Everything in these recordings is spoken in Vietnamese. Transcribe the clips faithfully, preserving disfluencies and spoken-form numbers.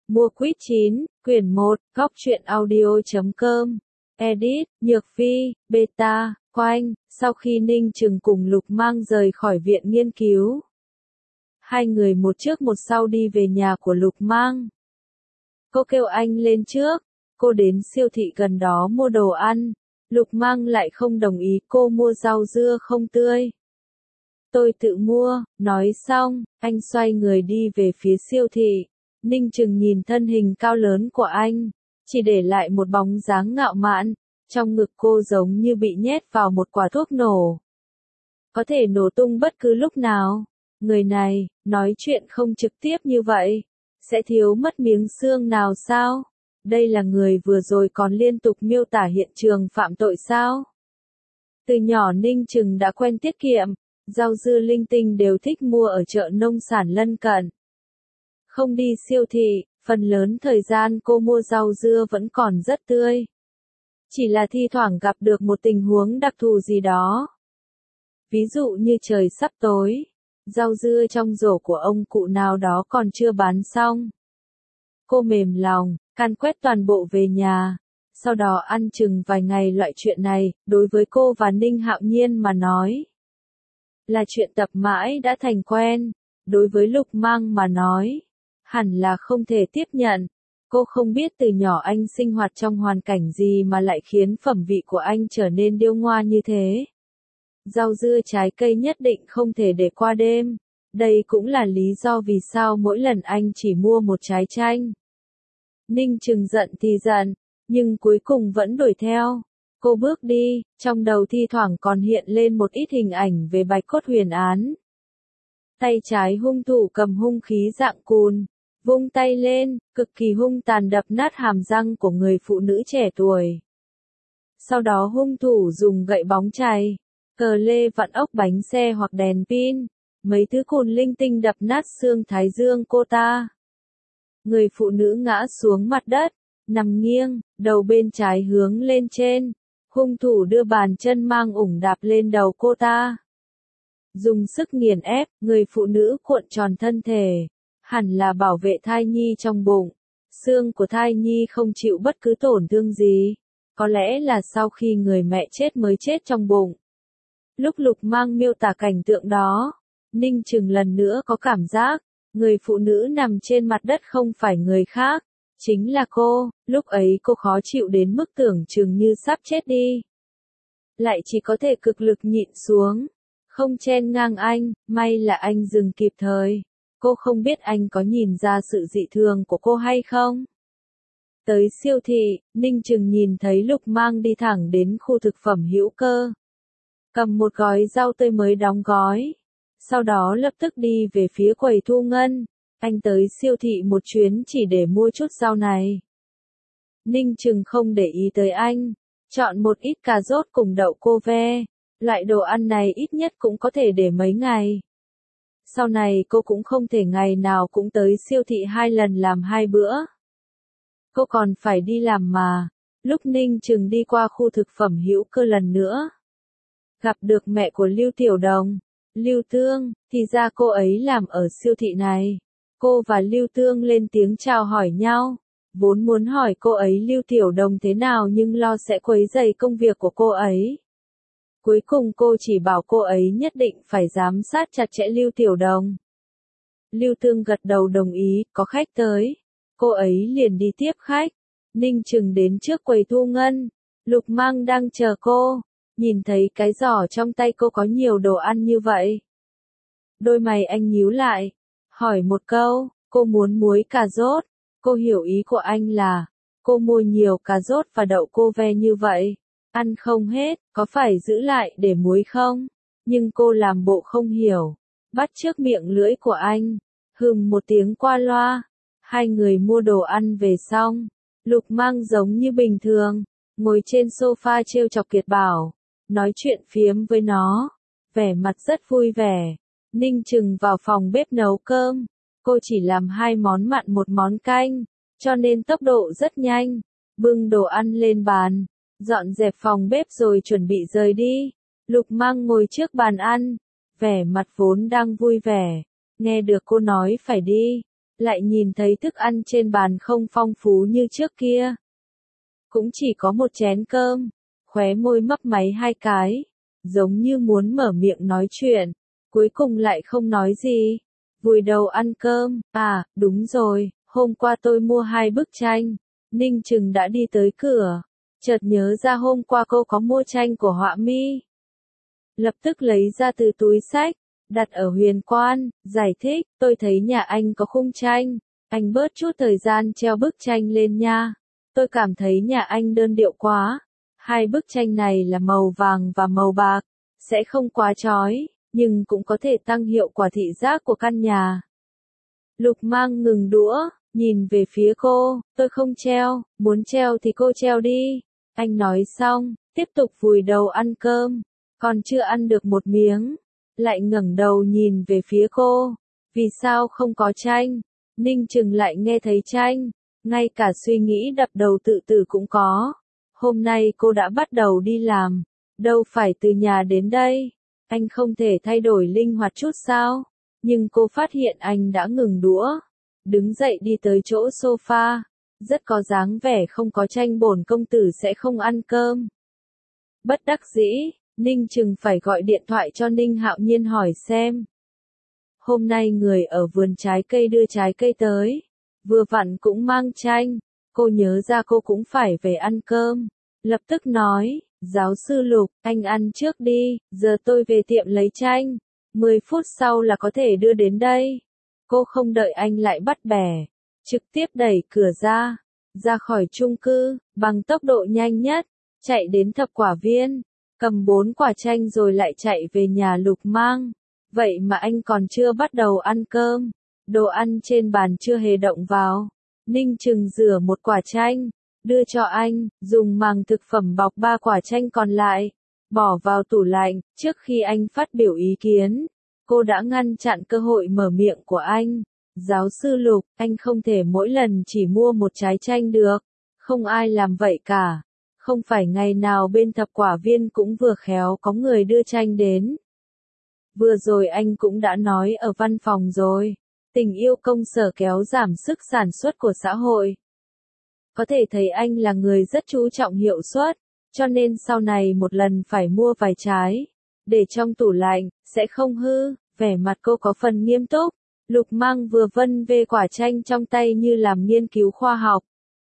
Mua quýt chín, quyển một, góc truyện audio.com. Edit, Nhược Phi, Beta, Quanh. Sau khi Ninh Trừng cùng Lục Mang rời khỏi viện nghiên cứu, hai người một trước một sau đi về nhà của Lục Mang. Cô kêu anh lên trước, cô đến siêu thị gần đó mua đồ ăn. Lục Mang lại không đồng ý cô mua rau dưa không tươi. Tôi tự mua, nói xong, anh xoay người đi về phía siêu thị. Ninh Trừng nhìn thân hình cao lớn của anh, chỉ để lại một bóng dáng ngạo mạn, trong ngực cô giống như bị nhét vào một quả thuốc nổ. Có thể nổ tung bất cứ lúc nào. Người này, nói chuyện không trực tiếp như vậy, sẽ thiếu mất miếng xương nào sao? Đây là người vừa rồi còn liên tục miêu tả hiện trường phạm tội sao? Từ nhỏ Ninh Trừng đã quen tiết kiệm, rau dưa linh tinh đều thích mua ở chợ nông sản lân cận. Không đi siêu thị, phần lớn thời gian cô mua rau dưa vẫn còn rất tươi. Chỉ là thi thoảng gặp được một tình huống đặc thù gì đó. Ví dụ như trời sắp tối, rau dưa trong rổ của ông cụ nào đó còn chưa bán xong. Cô mềm lòng, can quét toàn bộ về nhà. Sau đó ăn chừng vài ngày loại chuyện này, đối với cô và Ninh Hạo Nhiên mà nói, là chuyện tập mãi đã thành quen. Đối với Lục Mang mà nói, hẳn là không thể tiếp nhận. Cô không biết từ nhỏ anh sinh hoạt trong hoàn cảnh gì mà lại khiến phẩm vị của anh trở nên điêu ngoa như thế. Rau dưa trái cây nhất định không thể để qua đêm. Đây cũng là lý do vì sao mỗi lần anh chỉ mua một trái chanh. Ninh Trừng giận thì giận, nhưng cuối cùng vẫn đuổi theo. Cô bước đi, trong đầu thi thoảng còn hiện lên một ít hình ảnh về Bạch Cốt Huyền án. Tay trái hung thủ cầm hung khí dạng cùn, vung tay lên, cực kỳ hung tàn đập nát hàm răng của người phụ nữ trẻ tuổi. Sau đó hung thủ dùng gậy bóng chày, cờ lê vặn ốc bánh xe hoặc đèn pin, mấy thứ cùn linh tinh đập nát xương thái dương cô ta. Người phụ nữ ngã xuống mặt đất, nằm nghiêng, đầu bên trái hướng lên trên. Hung thủ đưa bàn chân mang ủng đạp lên đầu cô ta. Dùng sức nghiền ép, người phụ nữ cuộn tròn thân thể. Hẳn là bảo vệ thai nhi trong bụng. Xương của thai nhi không chịu bất cứ tổn thương gì. Có lẽ là sau khi người mẹ chết mới chết trong bụng. Lúc Lục Mang miêu tả cảnh tượng đó, Ninh Trừng lần nữa có cảm giác, người phụ nữ nằm trên mặt đất không phải người khác, chính là cô. Lúc ấy cô khó chịu đến mức tưởng chừng như sắp chết đi. Lại chỉ có thể cực lực nhịn xuống, không chen ngang anh, may là anh dừng kịp thời. Cô không biết anh có nhìn ra sự dị thường của cô hay không. Tới siêu thị, Ninh Trừng nhìn thấy Lục Mang đi thẳng đến khu thực phẩm hữu cơ. Cầm một gói rau tươi mới đóng gói. Sau đó lập tức đi về phía quầy thu ngân. Anh tới siêu thị một chuyến chỉ để mua chút rau này. Ninh Trừng không để ý tới anh. Chọn một ít cà rốt cùng đậu cô ve. Loại đồ ăn này ít nhất cũng có thể để mấy ngày. Sau này cô cũng không thể ngày nào cũng tới siêu thị hai lần làm hai bữa. Cô còn phải đi làm mà. Lúc Ninh Trừng đi qua khu thực phẩm hữu cơ lần nữa, gặp được mẹ của Lưu Tiểu Đồng, Lưu Tương, thì ra cô ấy làm ở siêu thị này. Cô và Lưu Tương lên tiếng chào hỏi nhau, vốn muốn hỏi cô ấy Lưu Tiểu Đồng thế nào nhưng lo sẽ quấy rầy công việc của cô ấy. Cuối cùng cô chỉ bảo cô ấy nhất định phải giám sát chặt chẽ Lưu Tiểu Đồng. Lưu Tương gật đầu đồng ý, có khách tới. Cô ấy liền đi tiếp khách. Ninh Trừng đến trước quầy thu ngân. Lục Mang đang chờ cô. Nhìn thấy cái giỏ trong tay cô có nhiều đồ ăn như vậy. Đôi mày anh nhíu lại. Hỏi một câu, cô muốn muối cà rốt. Cô hiểu ý của anh là, cô mua nhiều cà rốt và đậu cô ve như vậy. Ăn không hết, có phải giữ lại để muối không? Nhưng cô làm bộ không hiểu. Bắt chước miệng lưỡi của anh. Hừm một tiếng qua loa. Hai người mua đồ ăn về xong. Lục Mang giống như bình thường. Ngồi trên sofa trêu chọc Kiệt Bảo. Nói chuyện phiếm với nó. Vẻ mặt rất vui vẻ. Ninh Trừng vào phòng bếp nấu cơm. Cô chỉ làm hai món mặn một món canh. Cho nên tốc độ rất nhanh. Bưng đồ ăn lên bàn. Dọn dẹp phòng bếp rồi chuẩn bị rời đi. Lục Mang ngồi trước bàn ăn. Vẻ mặt vốn đang vui vẻ. Nghe được cô nói phải đi. lại nhìn thấy thức ăn trên bàn không phong phú như trước kia. Cũng chỉ có một chén cơm, khóe môi mấp máy hai cái, giống như muốn mở miệng nói chuyện, cuối cùng lại không nói gì. Vùi đầu ăn cơm, à, đúng rồi, hôm qua tôi mua hai bức tranh. Ninh Trừng đã đi tới cửa, chợt nhớ ra hôm qua cô có mua tranh của họa mi. Lập tức lấy ra từ túi xách, đặt ở huyền quan, giải thích, tôi thấy nhà anh có khung tranh, anh bớt chút thời gian treo bức tranh lên nha. Tôi cảm thấy nhà anh đơn điệu quá, hai bức tranh này là màu vàng và màu bạc, sẽ không quá chói, nhưng cũng có thể tăng hiệu quả thị giác của căn nhà. Lục Mang ngừng đũa, nhìn về phía cô, tôi không treo, muốn treo thì cô treo đi. Anh nói xong, tiếp tục vùi đầu ăn cơm, còn chưa ăn được một miếng, lại ngẩng đầu nhìn về phía cô. Vì sao không có tranh? Ninh Trừng lại nghe thấy tranh, ngay cả suy nghĩ đập đầu tự tử cũng có. Hôm nay cô đã bắt đầu đi làm, đâu phải từ nhà đến đây. Anh không thể thay đổi linh hoạt chút sao? Nhưng cô phát hiện anh đã ngừng đũa, đứng dậy đi tới chỗ sofa, rất có dáng vẻ không có tranh bổn công tử sẽ không ăn cơm. Bất đắc dĩ, Ninh Trừng phải gọi điện thoại cho Ninh Hạo Nhiên hỏi xem. Hôm nay người ở vườn trái cây đưa trái cây tới, vừa vặn cũng mang tranh, cô nhớ ra cô cũng phải về ăn cơm, lập tức nói, giáo sư Lục, anh ăn trước đi, giờ tôi về tiệm lấy tranh, mười phút sau là có thể đưa đến đây. Cô không đợi anh lại bắt bẻ, trực tiếp đẩy cửa ra, ra khỏi chung cư, bằng tốc độ nhanh nhất, chạy đến thập quả viên, cầm bốn quả chanh rồi lại chạy về nhà Lục Mang. Vậy mà anh còn chưa bắt đầu ăn cơm, đồ ăn trên bàn chưa hề động vào. Ninh Trừng rửa một quả chanh, đưa cho anh, dùng màng thực phẩm bọc ba quả chanh còn lại, bỏ vào tủ lạnh. Trước khi anh phát biểu ý kiến, cô đã ngăn chặn cơ hội mở miệng của anh. Giáo sư Lục, anh không thể mỗi lần chỉ mua một trái chanh được, không ai làm vậy cả. Không phải ngày nào bên thập quả viên cũng vừa khéo có người đưa chanh đến. Vừa rồi anh cũng đã nói ở văn phòng rồi, tình yêu công sở kéo giảm sức sản xuất của xã hội. Có thể thấy anh là người rất chú trọng hiệu suất, cho nên sau này một lần phải mua vài trái, để trong tủ lạnh, sẽ không hư. Vẻ mặt cô có phần nghiêm túc, Lục Mang vừa vân về quả chanh trong tay như làm nghiên cứu khoa học.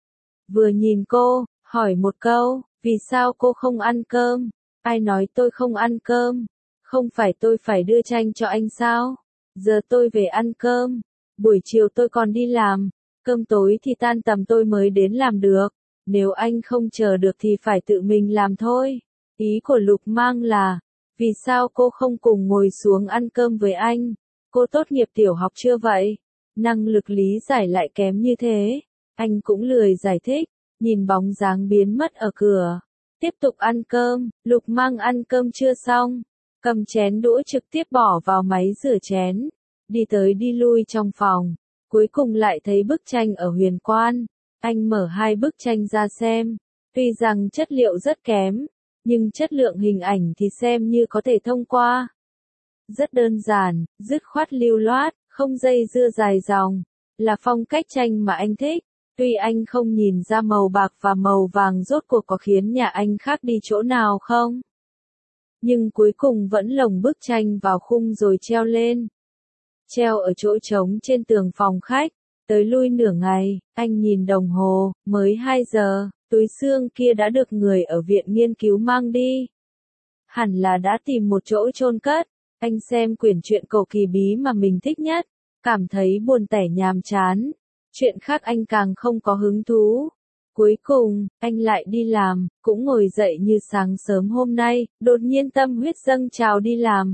Vừa nhìn cô, hỏi một câu, vì sao cô không ăn cơm? Ai nói tôi không ăn cơm? Không phải tôi phải đưa chanh cho anh sao? Giờ tôi về ăn cơm, buổi chiều tôi còn đi làm, cơm tối thì tan tầm tôi mới đến làm được. Nếu anh không chờ được thì phải tự mình làm thôi. Ý của Lục Mang là, vì sao cô không cùng ngồi xuống ăn cơm với anh? Cô tốt nghiệp tiểu học chưa vậy? Năng lực lý giải lại kém như thế. Anh cũng lười giải thích, nhìn bóng dáng biến mất ở cửa. Tiếp tục ăn cơm, Lục Mang ăn cơm chưa xong, cầm chén đũa trực tiếp bỏ vào máy rửa chén, đi tới đi lui trong phòng, cuối cùng lại thấy bức tranh ở huyền quan. Anh mở hai bức tranh ra xem, tuy rằng chất liệu rất kém, nhưng chất lượng hình ảnh thì xem như có thể thông qua. Rất đơn giản, dứt khoát lưu loát, không dây dưa dài dòng, là phong cách tranh mà anh thích. Tuy anh không nhìn ra màu bạc và màu vàng rốt cuộc có khiến nhà anh khác đi chỗ nào không, nhưng cuối cùng vẫn lồng bức tranh vào khung rồi treo lên. Treo ở chỗ trống trên tường phòng khách, tới lui nửa ngày, anh nhìn đồng hồ, mới hai giờ, túi xương kia đã được người ở viện nghiên cứu mang đi. Hẳn là đã tìm một chỗ chôn cất. Anh xem quyển truyện cổ kỳ bí mà mình thích nhất, cảm thấy buồn tẻ nhàm chán. Chuyện khác anh càng không có hứng thú. Cuối cùng, anh lại đi làm, cũng ngồi dậy như sáng sớm hôm nay, đột nhiên tâm huyết dâng trào đi làm.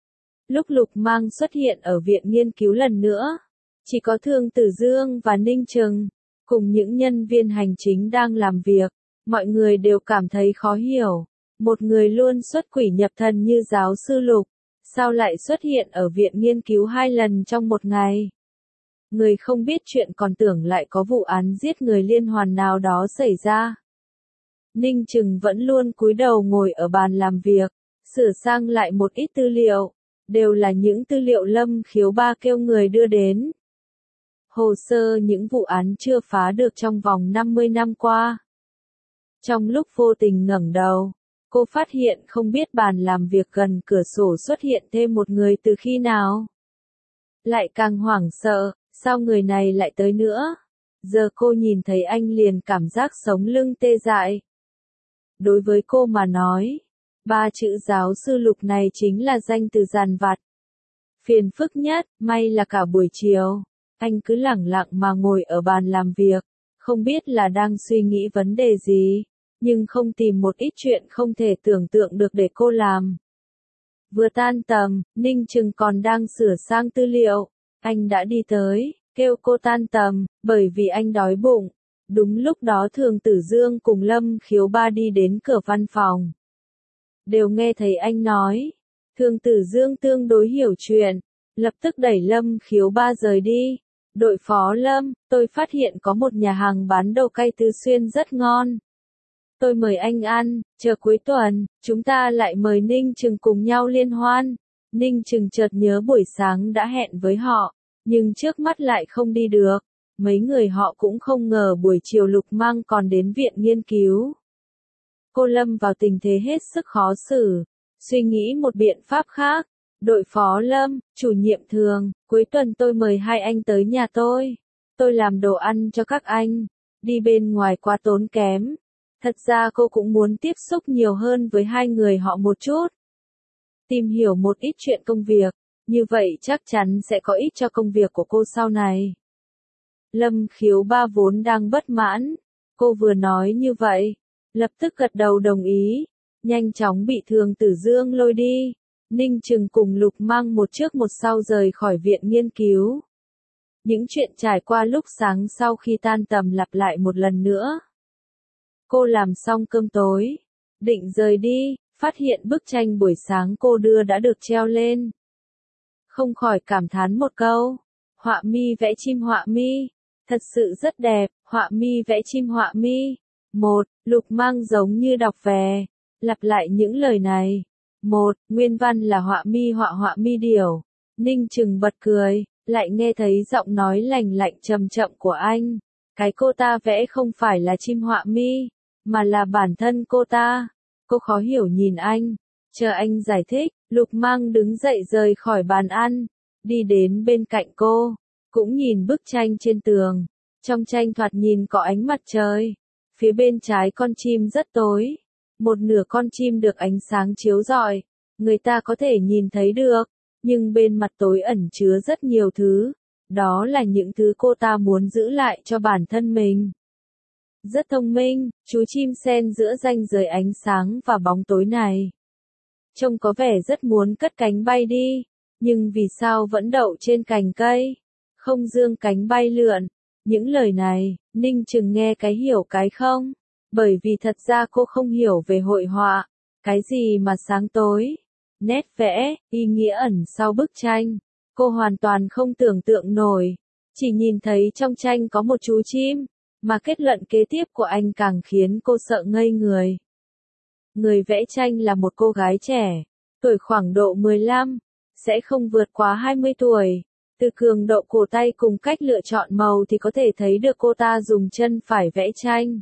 Lúc Lục Mang xuất hiện ở viện nghiên cứu lần nữa, chỉ có Thương Tử Dương và Ninh Trừng, cùng những nhân viên hành chính đang làm việc. Mọi người đều cảm thấy khó hiểu. Một người luôn xuất quỷ nhập thần như giáo sư Lục, sao lại xuất hiện ở viện nghiên cứu hai lần trong một ngày? Người không biết chuyện còn tưởng lại có vụ án giết người liên hoàn nào đó xảy ra. Ninh Trừng vẫn luôn cúi đầu ngồi ở bàn làm việc, sửa sang lại một ít tư liệu, đều là những tư liệu Lâm Khiếu Ba kêu người đưa đến. hồ sơ những vụ án chưa phá được trong vòng năm mươi năm qua. Trong lúc vô tình ngẩng đầu, cô phát hiện không biết bàn làm việc gần cửa sổ xuất hiện thêm một người từ khi nào. Lại càng hoảng sợ, sao người này lại tới nữa? Giờ cô nhìn thấy anh liền cảm giác sống lưng tê dại. Đối với cô mà nói, ba chữ giáo sư Lục này chính là danh từ dằn vặt. Phiền phức nhất, may là cả buổi chiều, anh cứ lẳng lặng mà ngồi ở bàn làm việc, không biết là đang suy nghĩ vấn đề gì, nhưng không tìm một ít chuyện không thể tưởng tượng được để cô làm. Vừa tan tầm, Ninh Trừng còn đang sửa sang tư liệu, anh đã đi tới, kêu cô tan tầm, bởi vì anh đói bụng. Đúng lúc đó Thường Tử Dương cùng Lâm Khiếu Ba đi đến cửa văn phòng. Đều nghe thấy anh nói. Thường Tử Dương tương đối hiểu chuyện, lập tức đẩy Lâm Khiếu Ba rời đi. Đội phó Lâm, tôi phát hiện có một nhà hàng bán đồ cay Tứ Xuyên rất ngon. Tôi mời anh ăn, chờ cuối tuần, chúng ta lại mời Ninh Trừng cùng nhau liên hoan. Ninh Trừng chợt nhớ buổi sáng đã hẹn với họ, nhưng trước mắt lại không đi được. Mấy người họ cũng không ngờ buổi chiều Lục Mang còn đến viện nghiên cứu. Cô lâm vào tình thế hết sức khó xử, suy nghĩ một biện pháp khác. Đội phó Lâm, chủ nhiệm Thường, cuối tuần tôi mời hai anh tới nhà tôi. Tôi làm đồ ăn cho các anh, đi bên ngoài quá tốn kém. Thật ra cô cũng muốn tiếp xúc nhiều hơn với hai người họ một chút. Tìm hiểu một ít chuyện công việc, như vậy chắc chắn sẽ có ích cho công việc của cô sau này. Lâm Khiếu Ba vốn đang bất mãn, cô vừa nói như vậy, lập tức gật đầu đồng ý, nhanh chóng bị Thường Tử Dương lôi đi. Ninh Trừng cùng Lục Mang một trước một sau rời khỏi viện nghiên cứu. Những chuyện trải qua lúc sáng sau khi tan tầm lặp lại một lần nữa. Cô làm xong cơm tối, định rời đi, phát hiện bức tranh buổi sáng cô đưa đã được treo lên. Không khỏi cảm thán một câu, họa mi vẽ chim họa mi, thật sự rất đẹp, họa mi vẽ chim họa mi. Một, Lục Mang giống như đọc về, lặp lại những lời này. Một, nguyên văn là họa mi họa họa mi điểu. Ninh Trừng bật cười, lại nghe thấy giọng nói lành lạnh trầm chậm của anh. Cái cô ta vẽ không phải là chim họa mi, mà là bản thân cô ta. Cô khó hiểu nhìn anh, chờ anh giải thích. Lục Mang đứng dậy rời khỏi bàn ăn, đi đến bên cạnh cô, cũng nhìn bức tranh trên tường. Trong tranh thoạt nhìn có ánh mặt trời, phía bên trái con chim rất tối. Một nửa con chim được ánh sáng chiếu rọi, người ta có thể nhìn thấy được, nhưng bên mặt tối ẩn chứa rất nhiều thứ. Đó là những thứ cô ta muốn giữ lại cho bản thân mình. Rất thông minh, chú chim sen giữa ranh giới ánh sáng và bóng tối này. Trông có vẻ rất muốn cất cánh bay đi, nhưng vì sao vẫn đậu trên cành cây, không dương cánh bay lượn. Những lời này, Ninh Trừng nghe cái hiểu cái không, bởi vì thật ra cô không hiểu về hội họa, cái gì mà sáng tối, nét vẽ, ý nghĩa ẩn sau bức tranh. Cô hoàn toàn không tưởng tượng nổi, chỉ nhìn thấy trong tranh có một chú chim, mà kết luận kế tiếp của anh càng khiến cô sợ ngây người. Người vẽ tranh là một cô gái trẻ, tuổi khoảng độ mười lăm, sẽ không vượt quá hai mươi tuổi. Từ cường độ cổ tay cùng cách lựa chọn màu thì có thể thấy được cô ta dùng chân phải vẽ tranh.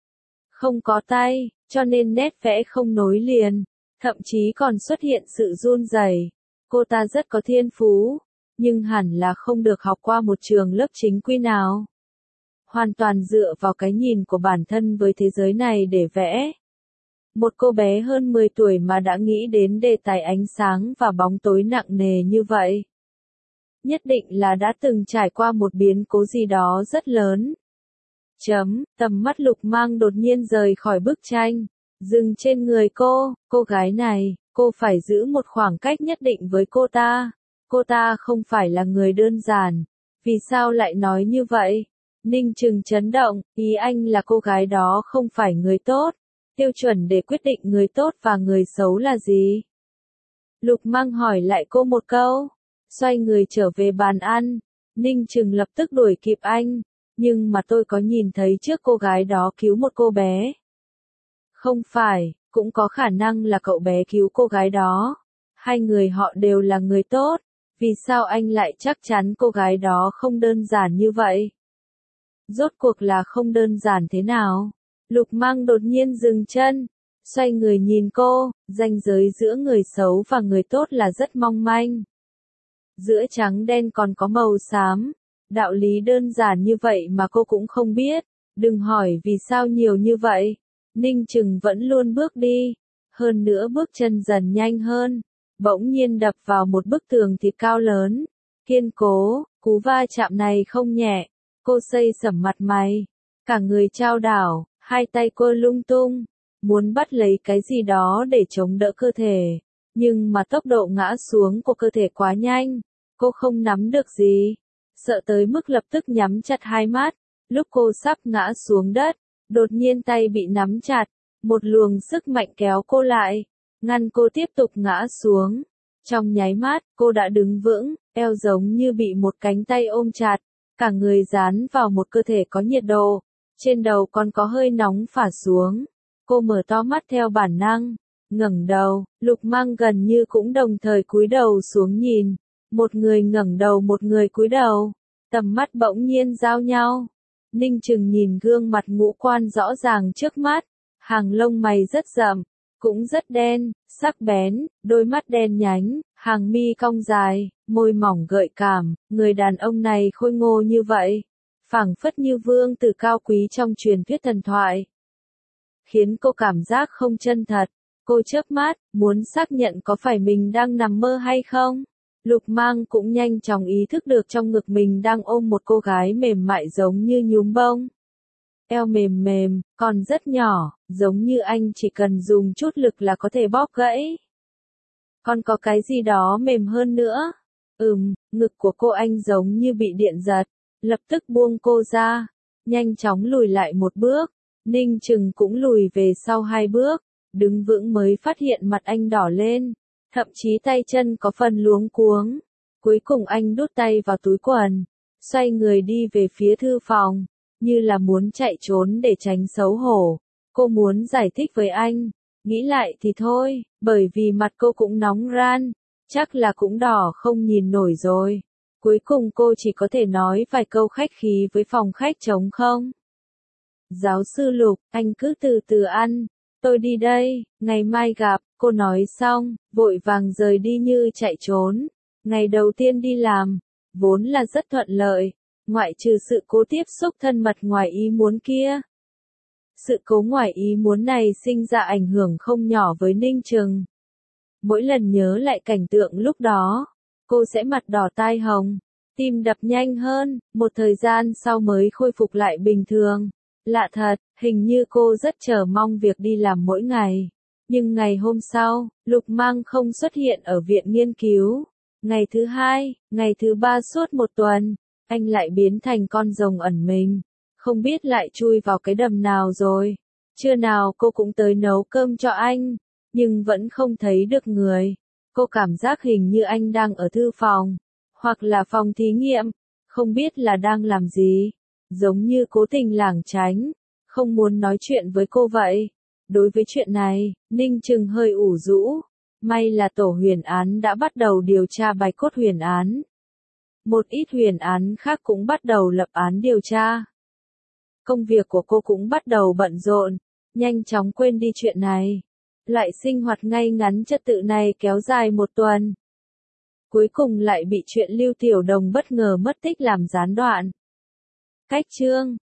Không có tay, cho nên nét vẽ không nối liền, thậm chí còn xuất hiện sự run rẩy. Cô ta rất có thiên phú, nhưng hẳn là không được học qua một trường lớp chính quy nào. Hoàn toàn dựa vào cái nhìn của bản thân với thế giới này để vẽ. Một cô bé hơn mười tuổi mà đã nghĩ đến đề tài ánh sáng và bóng tối nặng nề như vậy. Nhất định là đã từng trải qua một biến cố gì đó rất lớn. Chấm, tầm mắt Lục Mang đột nhiên rời khỏi bức tranh, dừng trên người cô, cô gái này, cô phải giữ một khoảng cách nhất định với cô ta. Cô ta không phải là người đơn giản. Vì sao lại nói như vậy? Ninh Trừng chấn động, ý anh là cô gái đó không phải người tốt. Tiêu chuẩn để quyết định người tốt và người xấu là gì? Lục Mang hỏi lại cô một câu, xoay người trở về bàn ăn. Ninh Trừng lập tức đuổi kịp anh, nhưng mà tôi có nhìn thấy trước cô gái đó cứu một cô bé. Không phải, cũng có khả năng là cậu bé cứu cô gái đó. Hai người họ đều là người tốt, Vì sao anh lại chắc chắn cô gái đó không đơn giản như vậy? Rốt cuộc là không đơn giản thế nào? Lục Mang đột nhiên dừng chân, xoay người nhìn cô, ranh giới giữa người xấu và người tốt là rất mong manh. Giữa trắng đen còn có màu xám, đạo lý đơn giản như vậy mà cô cũng không biết, đừng hỏi vì sao nhiều như vậy. Ninh Trừng vẫn luôn bước đi, hơn nữa bước chân dần nhanh hơn, bỗng nhiên đập vào một bức tường thịt cao lớn, kiên cố, cú va chạm này không nhẹ, cô xây sẩm mặt mày, cả người chao đảo, hai tay cô lung tung, muốn bắt lấy cái gì đó để chống đỡ cơ thể, nhưng mà tốc độ ngã xuống của cơ thể quá nhanh, cô không nắm được gì, sợ tới mức lập tức nhắm chặt hai mắt, lúc cô sắp ngã xuống đất, đột nhiên tay bị nắm chặt, một luồng sức mạnh kéo cô lại, ngăn cô tiếp tục ngã xuống. Trong nháy mắt, cô đã đứng vững, eo giống như bị một cánh tay ôm chặt, cả người dán vào một cơ thể có nhiệt độ, trên đầu còn có hơi nóng phả xuống. Cô mở to mắt theo bản năng, ngẩng đầu, Lục Mang gần như cũng đồng thời cúi đầu xuống nhìn, một người ngẩng đầu một người cúi đầu, tầm mắt bỗng nhiên giao nhau. Ninh Trừng nhìn gương mặt ngũ quan rõ ràng trước mắt, hàng lông mày rất rậm, cũng rất đen, sắc bén, đôi mắt đen nhánh, hàng mi cong dài, môi mỏng gợi cảm, người đàn ông này khôi ngô như vậy, phảng phất như vương tử cao quý trong truyền thuyết thần thoại. Khiến cô cảm giác không chân thật, cô chớp mắt, muốn xác nhận có phải mình đang nằm mơ hay không. Lục Mang cũng nhanh chóng ý thức được trong ngực mình đang ôm một cô gái mềm mại giống như nhúm bông. Eo mềm mềm, còn rất nhỏ, giống như anh chỉ cần dùng chút lực là có thể bóp gãy. Còn có cái gì đó mềm hơn nữa? Ừm, ngực của cô anh giống như bị điện giật, lập tức buông cô ra, nhanh chóng lùi lại một bước. Ninh Trừng cũng lùi về sau hai bước, đứng vững mới phát hiện mặt anh đỏ lên, thậm chí tay chân có phần luống cuống. Cuối cùng anh đút tay vào túi quần, xoay người đi về phía thư phòng, như là muốn chạy trốn để tránh xấu hổ. Cô muốn giải thích với anh, nghĩ lại thì thôi, bởi vì mặt cô cũng nóng ran, chắc là cũng đỏ không nhìn nổi rồi. Cuối cùng cô chỉ có thể nói vài câu khách khí với phòng khách trống không. Giáo sư Lục, anh cứ từ từ ăn, tôi đi đây, ngày mai gặp, cô nói xong, vội vàng rời đi như chạy trốn. Ngày đầu tiên đi làm, vốn là rất thuận lợi, ngoại trừ sự cố tiếp xúc thân mật ngoài ý muốn kia. Sự cố ngoài ý muốn này sinh ra ảnh hưởng không nhỏ với Ninh Trừng. Mỗi lần nhớ lại cảnh tượng lúc đó, cô sẽ mặt đỏ tai hồng, tim đập nhanh hơn, một thời gian sau mới khôi phục lại bình thường. Lạ thật, hình như cô rất chờ mong việc đi làm mỗi ngày. Nhưng ngày hôm sau, Lục Mang không xuất hiện ở viện nghiên cứu. Ngày thứ hai, ngày thứ ba suốt một tuần, anh lại biến thành con rồng ẩn mình. Không biết lại chui vào cái đầm nào rồi. Trưa nào cô cũng tới nấu cơm cho anh, nhưng vẫn không thấy được người. Cô cảm giác hình như anh đang ở thư phòng, hoặc là phòng thí nghiệm, không biết là đang làm gì. Giống như cố tình lảng tránh, không muốn nói chuyện với cô vậy. Đối với chuyện này, Ninh Trừng hơi ủ rũ. May là tổ huyền án đã bắt đầu điều tra Bạch Cốt huyền án. Một ít huyền án khác cũng bắt đầu lập án điều tra. Công việc của cô cũng bắt đầu bận rộn, nhanh chóng quên đi chuyện này. Loại sinh hoạt ngay ngắn trật tự này kéo dài một tuần. Cuối cùng lại bị chuyện Lưu Tiểu Đồng bất ngờ mất tích làm gián đoạn. Cách chương